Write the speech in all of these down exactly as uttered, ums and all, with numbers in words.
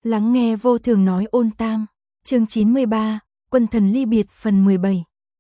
Lắng nghe vô thường nói ôn tam, chương chín mươi ba, Quân thần ly biệt phần mười bảy.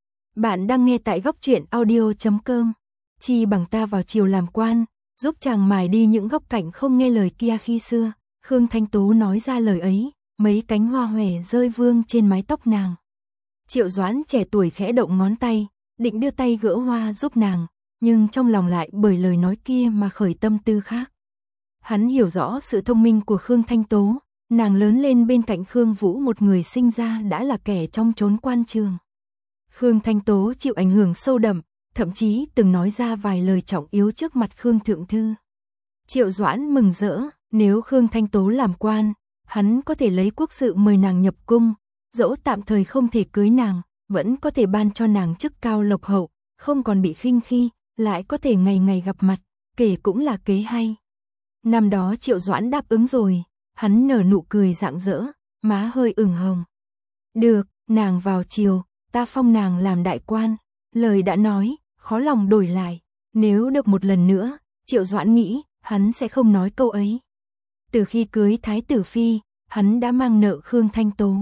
Bạn đang nghe tại góc truyện audio chấm com. Chi bằng ta vào triều làm quan, giúp chàng mài đi những góc cạnh không nghe lời kia khi xưa. Khương Thanh Tố nói ra lời ấy, mấy cánh hoa hòe rơi vương trên mái tóc nàng. Triệu Doãn trẻ tuổi khẽ động ngón tay, định đưa tay gỡ hoa giúp nàng, nhưng trong lòng lại bởi lời nói kia mà khởi tâm tư khác. Hắn hiểu rõ sự thông minh của Khương Thanh Tố, nàng lớn lên bên cạnh Khương Vũ, một người sinh ra đã là kẻ trong chốn quan trường. Khương Thanh Tố chịu ảnh hưởng sâu đậm, thậm chí từng nói ra vài lời trọng yếu trước mặt Khương Thượng Thư. Triệu Doãn mừng rỡ, nếu Khương Thanh Tố làm quan, hắn có thể lấy quốc sự mời nàng nhập cung, dẫu tạm thời không thể cưới nàng, vẫn có thể ban cho nàng chức cao lộc hậu, không còn bị khinh khi, lại có thể ngày ngày gặp mặt, kể cũng là kế hay. Năm đó Triệu Doãn đáp ứng rồi, hắn nở nụ cười rạng rỡ, má hơi ửng hồng. Được, nàng vào triều, ta phong nàng làm đại quan, lời đã nói, khó lòng đổi lại, nếu được một lần nữa, Triệu Doãn nghĩ, hắn sẽ không nói câu ấy. Từ khi cưới Thái tử Phi, hắn đã mang nợ Khương Thanh Tố.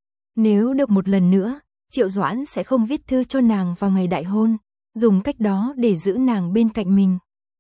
Nếu được một lần nữa, Triệu Doãn sẽ không viết thư cho nàng vào ngày đại hôn, dùng cách đó để giữ nàng bên cạnh mình.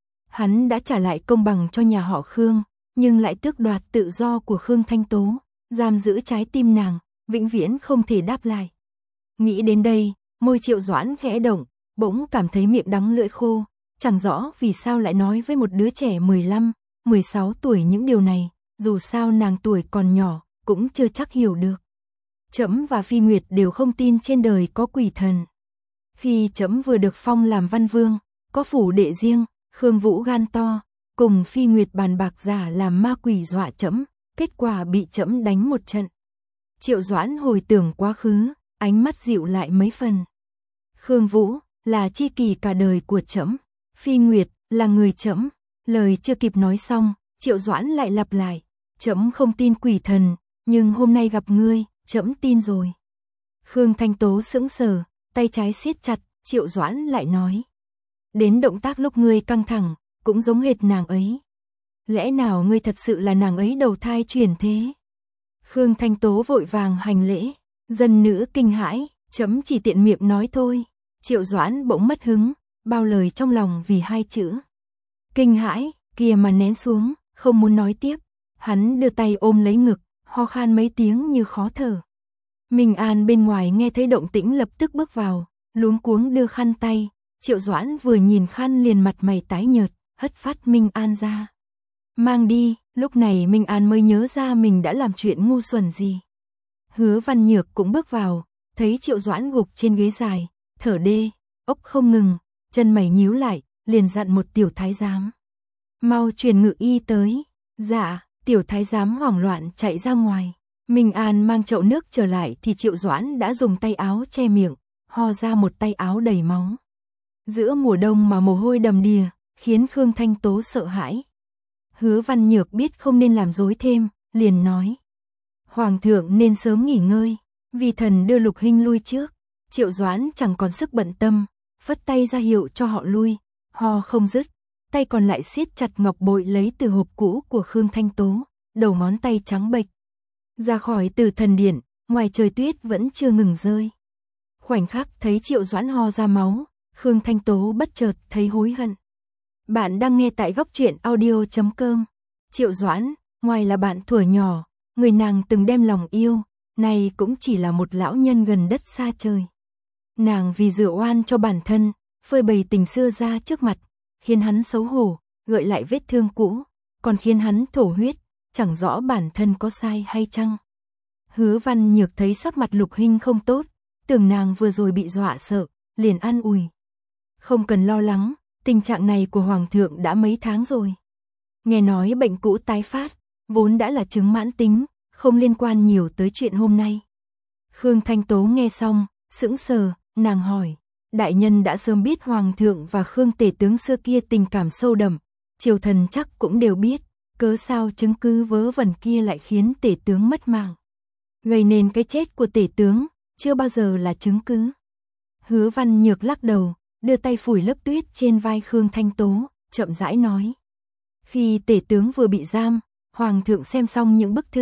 Hắn đã trả lại công bằng cho nhà họ Khương, nhưng lại tước đoạt tự do của Khương Thanh Tố, giam giữ trái tim nàng, vĩnh viễn không thể đáp lại. Nghĩ đến đây, môi Triệu Doãn khẽ động, bỗng cảm thấy miệng đắng lưỡi khô, chẳng rõ vì sao lại nói với một đứa trẻ mười lăm, mười sáu tuổi những điều này, dù sao nàng tuổi còn nhỏ, cũng chưa chắc hiểu được. Trẫm và Phi Nguyệt đều không tin trên đời có quỷ thần. Khi trẫm vừa được phong làm văn vương, có phủ đệ riêng, Khương Vũ gan to, cùng Phi Nguyệt bàn bạc giả làm ma quỷ dọa trẫm, kết quả bị trẫm đánh một trận. Triệu Doãn hồi tưởng quá khứ, ánh mắt dịu lại mấy phần. Khương Vũ là tri kỷ cả đời của trẫm, Phi Nguyệt là người trẫm. Lời chưa kịp nói xong, Triệu Doãn lại lặp lại, trẫm không tin quỷ thần, nhưng hôm nay gặp ngươi, trẫm tin rồi. Khương Thanh Tố sững sờ, tay trái siết chặt, Triệu Doãn lại nói, đến động tác lúc ngươi căng thẳng, cũng giống hệt nàng ấy. Lẽ nào ngươi thật sự là nàng ấy đầu thai chuyển thế? Khương Thanh Tố vội vàng hành lễ, dân nữ kinh hãi, trẫm chỉ tiện miệng nói thôi. Triệu Doãn bỗng mất hứng, bao lời trong lòng vì hai chữ kinh hãi kia mà nén xuống, không muốn nói tiếp. Hắn đưa tay ôm lấy ngực, ho khan mấy tiếng như khó thở. Minh An bên ngoài nghe thấy động tĩnh lập tức bước vào, luống cuống đưa khăn tay. Triệu Doãn vừa nhìn khăn liền mặt mày tái nhợt, hất phát Minh An ra. Mang đi, lúc này Minh An mới nhớ ra mình đã làm chuyện ngu xuẩn gì. Hứa Văn Nhược cũng bước vào, thấy Triệu Doãn gục trên ghế dài, thở đê, ốc không ngừng, chân mày nhíu lại, liền dặn một tiểu thái giám. Mau truyền ngự y tới. Dạ, tiểu thái giám hoảng loạn chạy ra ngoài. Minh An mang chậu nước trở lại thì Triệu Doãn đã dùng tay áo che miệng, ho ra một tay áo đầy máu. Giữa mùa đông mà mồ hôi đầm đìa, khiến Khương Thanh Tố sợ hãi. Hứa Văn Nhược biết không nên làm rối thêm, liền nói. Hoàng thượng nên sớm nghỉ ngơi, vì thần đưa Lục Hinh lui trước. Triệu Doãn chẳng còn sức bận tâm, phất tay ra hiệu cho họ lui, ho không dứt, tay còn lại siết chặt ngọc bội lấy từ hộp cũ của Khương Thanh Tố, đầu ngón tay trắng bệch. Ra khỏi Tử Thần Điện, ngoài trời tuyết vẫn chưa ngừng rơi. Khoảnh khắc thấy Triệu Doãn ho ra máu, Khương Thanh Tố bất chợt thấy hối hận. Bạn đang nghe tại góc truyện audio chấm com. Triệu Doãn, ngoài là bạn thuở nhỏ, người nàng từng đem lòng yêu, nay cũng chỉ là một lão nhân gần đất xa trời. Nàng vì rửa oan cho bản thân, phơi bày tình xưa ra trước mặt, khiến hắn xấu hổ, gợi lại vết thương cũ, còn khiến hắn thổ huyết, chẳng rõ bản thân có sai hay chăng. Hứa Văn Nhược thấy sắc mặt Lục Hinh không tốt, tưởng nàng vừa rồi bị dọa sợ, liền an ủi. Không cần lo lắng, tình trạng này của Hoàng thượng đã mấy tháng rồi. Nghe nói bệnh cũ tái phát, vốn đã là chứng mãn tính, không liên quan nhiều tới chuyện hôm nay. Khương Thanh Tố nghe xong, sững sờ, nàng hỏi. Đại nhân đã sớm biết Hoàng thượng và Khương tể tướng xưa kia tình cảm sâu đậm, triều thần chắc cũng đều biết, cớ sao chứng cứ vớ vẩn kia lại khiến tể tướng mất mạng. Gây nên cái chết của tể tướng, chưa bao giờ là chứng cứ. Hứa Văn Nhược lắc đầu, đưa tay phủi lớp tuyết trên vai Khương Thanh Tố, chậm rãi nói. Khi tể tướng vừa bị giam, Hoàng thượng xem xong những bức thư,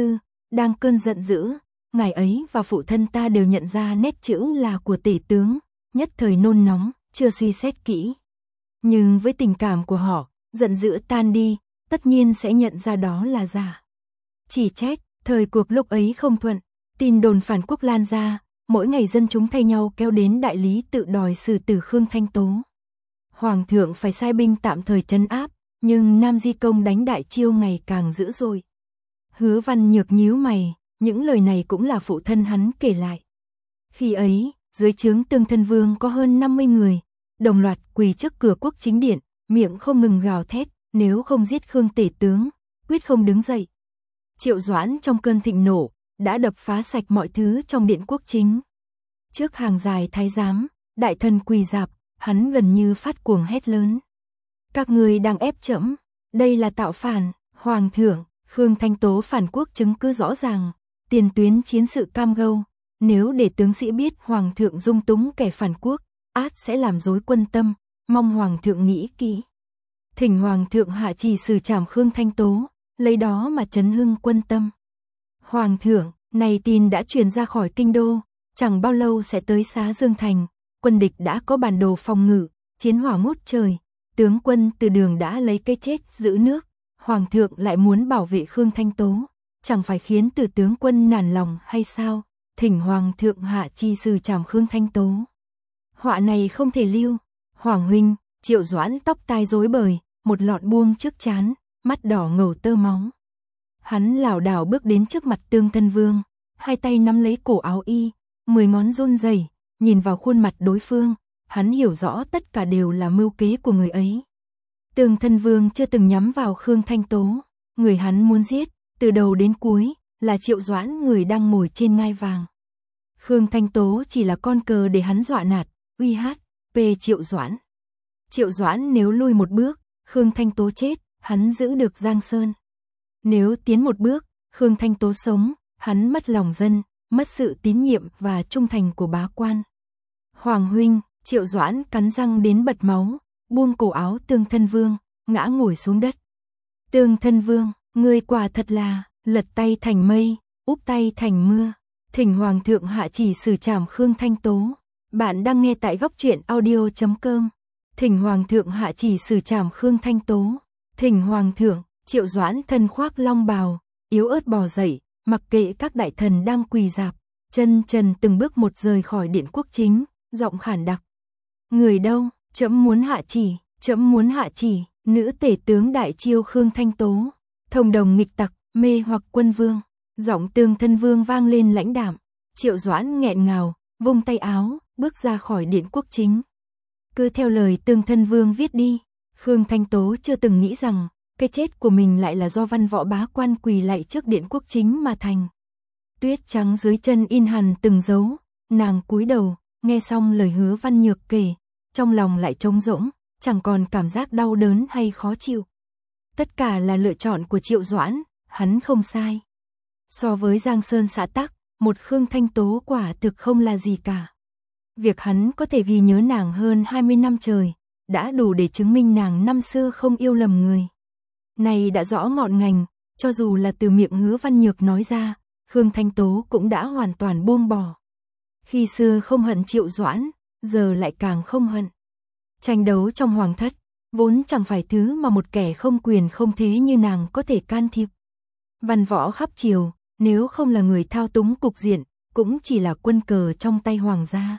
đang cơn giận dữ, ngài ấy và phụ thân ta đều nhận ra nét chữ là của tể tướng, nhất thời nôn nóng, chưa suy xét kỹ. Nhưng với tình cảm của họ, giận dữ tan đi, tất nhiên sẽ nhận ra đó là giả. Chỉ trách, thời cuộc lúc ấy không thuận, tin đồn phản quốc lan ra, mỗi ngày dân chúng thay nhau kéo đến đại lý tự đòi xử tử Khương Thanh Tố. Hoàng thượng phải sai binh tạm thời trấn áp, nhưng Nam Di Công đánh Đại Chiêu ngày càng dữ dội. Hứa Văn Nhược nhíu mày, những lời này cũng là phụ thân hắn kể lại. Khi ấy, dưới trướng Tương Thân Vương có hơn năm mươi người, đồng loạt quỳ trước cửa quốc chính điện, miệng không ngừng gào thét, nếu không giết Khương tể tướng, quyết không đứng dậy. Triệu Doãn trong cơn thịnh nộ, đã đập phá sạch mọi thứ trong điện quốc chính. Trước hàng dài thái giám, đại thần quỳ rạp, hắn gần như phát cuồng hét lớn. Các người đang ép trẫm, đây là tạo phản, hoàng thượng, Khương Thanh Tố phản quốc chứng cứ rõ ràng, tiền tuyến chiến sự cam gâu, nếu để tướng sĩ biết hoàng thượng dung túng kẻ phản quốc, át sẽ làm rối quân tâm, mong hoàng thượng nghĩ kỹ. Thỉnh hoàng thượng hạ chỉ xử trảm Khương Thanh Tố, lấy đó mà trấn hưng quân tâm. Hoàng thượng, này tin đã truyền ra khỏi kinh đô, chẳng bao lâu sẽ tới Xá Dương Thành, quân địch đã có bản đồ phòng ngự, chiến hỏa ngút trời, tướng quân Từ Đường đã lấy cái chết giữ nước, hoàng thượng lại muốn bảo vệ Khương Thanh Tố, chẳng phải khiến Từ tướng quân nản lòng hay sao? Thỉnh hoàng thượng hạ chi xử trảm Khương Thanh Tố. Họa này không thể lưu. Hoàng huynh, Triệu Doãn tóc tai rối bời, một lọn buông trước trán, mắt đỏ ngầu tơ máu. Hắn lảo đảo bước đến trước mặt Tương Thân Vương, hai tay nắm lấy cổ áo y, mười ngón run rẩy, nhìn vào khuôn mặt đối phương, hắn hiểu rõ tất cả đều là mưu kế của người ấy. Tương Thân Vương chưa từng nhắm vào Khương Thanh Tố, người hắn muốn giết, từ đầu đến cuối, là Triệu Doãn người đang ngồi trên ngai vàng. Khương Thanh Tố chỉ là con cờ để hắn dọa nạt, uy hát, về Triệu Doãn. Triệu Doãn nếu lui một bước, Khương Thanh Tố chết, hắn giữ được Giang Sơn. Nếu tiến một bước, Khương Thanh Tố sống, hắn mất lòng dân, mất sự tín nhiệm và trung thành của bá quan. Hoàng huynh, Triệu Doãn cắn răng đến bật máu, buông cổ áo Tương Thân Vương, ngã ngồi xuống đất. Tương Thân Vương, ngươi quả thật là lật tay thành mây, úp tay thành mưa. Thỉnh hoàng thượng hạ chỉ xử trảm Khương Thanh Tố. Bạn đang nghe tại góc truyện audio chấm com. Thỉnh hoàng thượng hạ chỉ xử trảm Khương Thanh Tố. Thỉnh hoàng thượng. Triệu Doãn thân khoác long bào, yếu ớt bò dậy, mặc kệ các đại thần đang quỳ rạp, chân trần từng bước một rời khỏi điện quốc chính, giọng khản đặc. Người đâu? Trẫm muốn hạ chỉ, trẫm muốn hạ chỉ. Nữ tể tướng Đại Chiêu Khương Thanh Tố, thông đồng nghịch tặc, mê hoặc quân vương. Giọng Tương Thân Vương vang lên lãnh đạm. Triệu Doãn nghẹn ngào, vung tay áo, bước ra khỏi điện quốc chính. Cứ theo lời Tương Thân Vương viết đi. Khương Thanh Tố chưa từng nghĩ rằng cái chết của mình lại là do văn võ bá quan quỳ lạy trước điện quốc chính mà thành. Tuyết trắng dưới chân in hằn từng dấu, nàng cúi đầu, nghe xong lời Hứa Văn Nhược kể, trong lòng lại trống rỗng, chẳng còn cảm giác đau đớn hay khó chịu. Tất cả là lựa chọn của Triệu Doãn, hắn không sai. So với Giang Sơn xã tắc, một Khương Thanh Tố quả thực không là gì cả. Việc hắn có thể ghi nhớ nàng hơn hai mươi năm trời, đã đủ để chứng minh nàng năm xưa không yêu lầm người. Này đã rõ ngọn ngành, cho dù là từ miệng Hứa Văn Nhược nói ra, Khương Thanh Tố cũng đã hoàn toàn buông bỏ. Khi xưa không hận Triệu Doãn, giờ lại càng không hận. Tranh đấu trong hoàng thất, vốn chẳng phải thứ mà một kẻ không quyền không thế như nàng có thể can thiệp. Văn võ khắp triều, nếu không là người thao túng cục diện, cũng chỉ là quân cờ trong tay hoàng gia.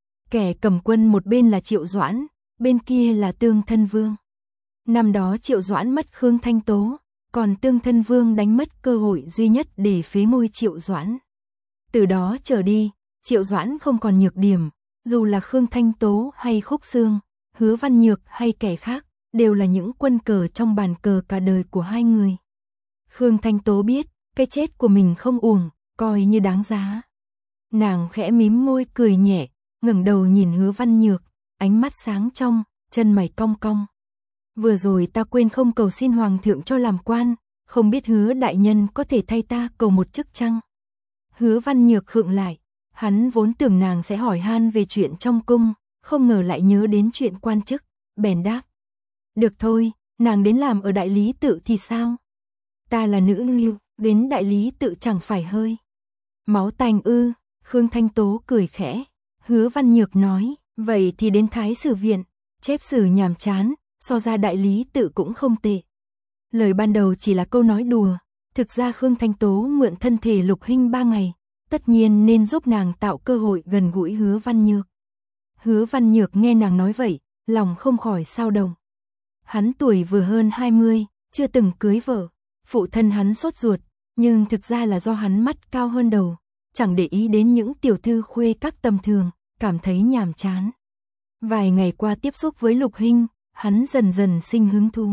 Kẻ cầm quân một bên là Triệu Doãn, bên kia là Tương Thân Vương. Năm đó Triệu Doãn mất Khương Thanh Tố, còn Tương Thân Vương đánh mất cơ hội duy nhất để phế ngôi Triệu Doãn. Từ đó trở đi, Triệu Doãn không còn nhược điểm, dù là Khương Thanh Tố hay Khúc Xương, Hứa Văn Nhược hay kẻ khác, đều là những quân cờ trong bàn cờ cả đời của hai người. Khương Thanh Tố biết, cái chết của mình không uổng, coi như đáng giá. Nàng khẽ mím môi cười nhẹ, ngẩng đầu nhìn Hứa Văn Nhược, ánh mắt sáng trong, chân mày cong cong. Vừa rồi ta quên không cầu xin hoàng thượng cho làm quan, không biết Hứa đại nhân có thể thay ta cầu một chức chăng? Hứa Văn Nhược khựng lại, hắn vốn tưởng nàng sẽ hỏi han về chuyện trong cung, không ngờ lại nhớ đến chuyện quan chức, bèn đáp. Được thôi, nàng đến làm ở đại lý tự thì sao? Ta là nữ lưu, đến đại lý tự chẳng phải hơi máu tanh ư? Khương Thanh Tố cười khẽ. Hứa Văn Nhược nói, vậy thì đến Thái Sử viện, chép sử nhàm chán, so ra đại lý tự cũng không tệ. Lời ban đầu chỉ là câu nói đùa, thực ra Khương Thanh Tố mượn thân thể Lục Hinh ba ngày, tất nhiên nên giúp nàng tạo cơ hội gần gũi Hứa Văn Nhược. Hứa Văn Nhược nghe nàng nói vậy, lòng không khỏi xao động. Hắn tuổi vừa hơn hai mươi, chưa từng cưới vợ, phụ thân hắn sốt ruột, nhưng thực ra là do hắn mắt cao hơn đầu, chẳng để ý đến những tiểu thư khuê các tầm thường, cảm thấy nhàm chán. Vài ngày qua tiếp xúc với Lục Hinh, hắn dần dần sinh hứng thú.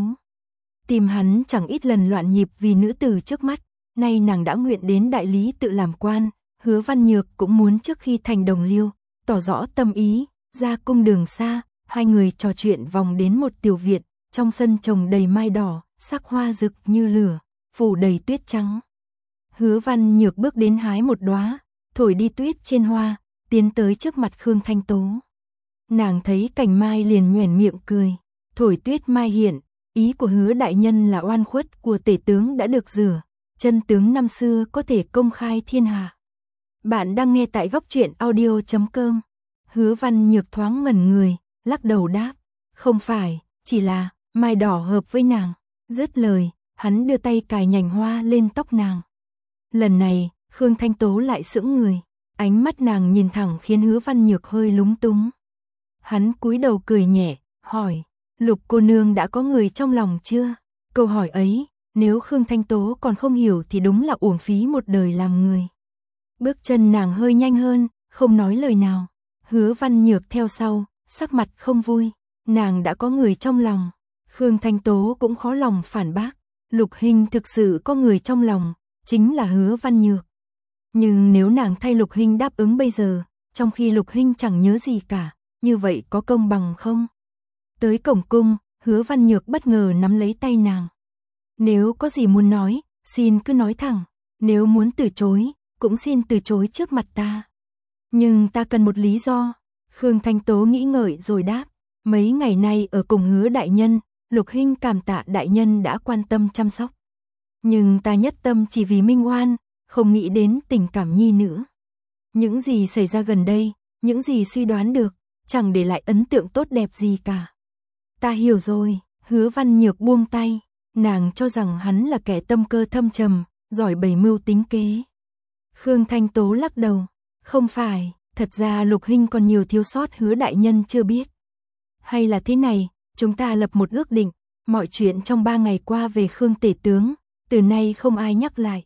Tim hắn chẳng ít lần loạn nhịp vì nữ tử trước mắt, nay nàng đã nguyện đến đại lý tự làm quan, Hứa Văn Nhược cũng muốn trước khi thành đồng liêu, tỏ rõ tâm ý, ra cung đường xa, hai người trò chuyện vòng đến một tiểu viện, trong sân trồng đầy mai đỏ, sắc hoa rực như lửa, phủ đầy tuyết trắng. Hứa Văn Nhược bước đến hái một đóa, thổi đi tuyết trên hoa, tiến tới trước mặt Khương Thanh Tố. Nàng thấy cành mai liền nhoẻn miệng cười, thổi tuyết mai hiện, ý của Hứa đại nhân là oan khuất của tể tướng đã được rửa, chân tướng năm xưa có thể công khai thiên hạ. Bạn đang nghe tại góc truyện audio chấm com. Hứa Văn Nhược thoáng ngẩn người, lắc đầu đáp, không phải, chỉ là mai đỏ hợp với nàng. Dứt lời, hắn đưa tay cài nhành hoa lên tóc nàng. Lần này, Khương Thanh Tố lại sững người, ánh mắt nàng nhìn thẳng khiến Hứa Văn Nhược hơi lúng túng. Hắn cúi đầu cười nhẹ, hỏi, Lục cô nương đã có người trong lòng chưa? Câu hỏi ấy, nếu Khương Thanh Tố còn không hiểu thì đúng là uổng phí một đời làm người. Bước chân nàng hơi nhanh hơn, không nói lời nào. Hứa Văn Nhược theo sau, sắc mặt không vui, nàng đã có người trong lòng. Khương Thanh Tố cũng khó lòng phản bác, Lục Hinh thực sự có người trong lòng, chính là Hứa Văn Nhược. Nhưng nếu nàng thay Lục Hinh đáp ứng bây giờ, trong khi Lục Hinh chẳng nhớ gì cả, như vậy có công bằng không? Tới cổng cung, Hứa Văn Nhược bất ngờ nắm lấy tay nàng. Nếu có gì muốn nói, xin cứ nói thẳng, nếu muốn từ chối, cũng xin từ chối trước mặt ta. Nhưng ta cần một lý do. Khương Thanh Tố nghĩ ngợi rồi đáp, mấy ngày nay ở cùng Hứa đại nhân, Lục Hinh cảm tạ đại nhân đã quan tâm chăm sóc. Nhưng ta nhất tâm chỉ vì Minh Oan, không nghĩ đến tình cảm nhi nữ. Những gì xảy ra gần đây, những gì suy đoán được, chẳng để lại ấn tượng tốt đẹp gì cả. Ta hiểu rồi. Hứa Văn Nhược buông tay, nàng cho rằng hắn là kẻ tâm cơ thâm trầm, giỏi bày mưu tính kế. Khương Thanh Tố lắc đầu, không phải, thật ra Lục Hinh còn nhiều thiếu sót Hứa đại nhân chưa biết. Hay là thế này, chúng ta lập một ước định, mọi chuyện trong ba ngày qua về Khương tể tướng, từ nay không ai nhắc lại.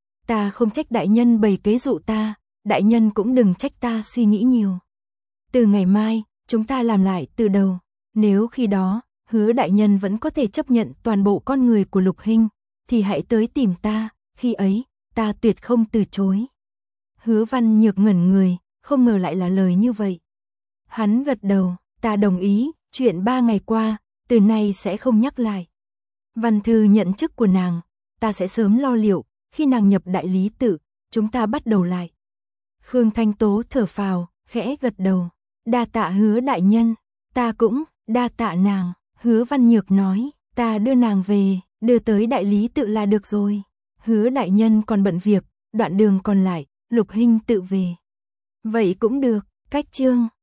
Ta không trách đại nhân bày kế dụ ta, đại nhân cũng đừng trách ta suy nghĩ nhiều. Từ ngày mai, chúng ta làm lại từ đầu, nếu khi đó, Hứa đại nhân vẫn có thể chấp nhận toàn bộ con người của Lục Hinh, thì hãy tới tìm ta, khi ấy, ta tuyệt không từ chối. Hứa Văn Nhược ngẩn người, không ngờ lại là lời như vậy. Hắn gật đầu, ta đồng ý, chuyện ba ngày qua, từ nay sẽ không nhắc lại. Văn thư nhận chức của nàng, ta sẽ sớm lo liệu, khi nàng nhập đại lý tự, chúng ta bắt đầu lại. Khương Thanh Tố thở phào, khẽ gật đầu, đa tạ Hứa đại nhân, ta cũng đa tạ nàng. Hứa Văn Nhược nói, ta đưa nàng về, đưa tới đại lý tự là được rồi. Hứa đại nhân còn bận việc, đoạn đường còn lại, Lục Hinh tự về. Vậy cũng được, cách chương.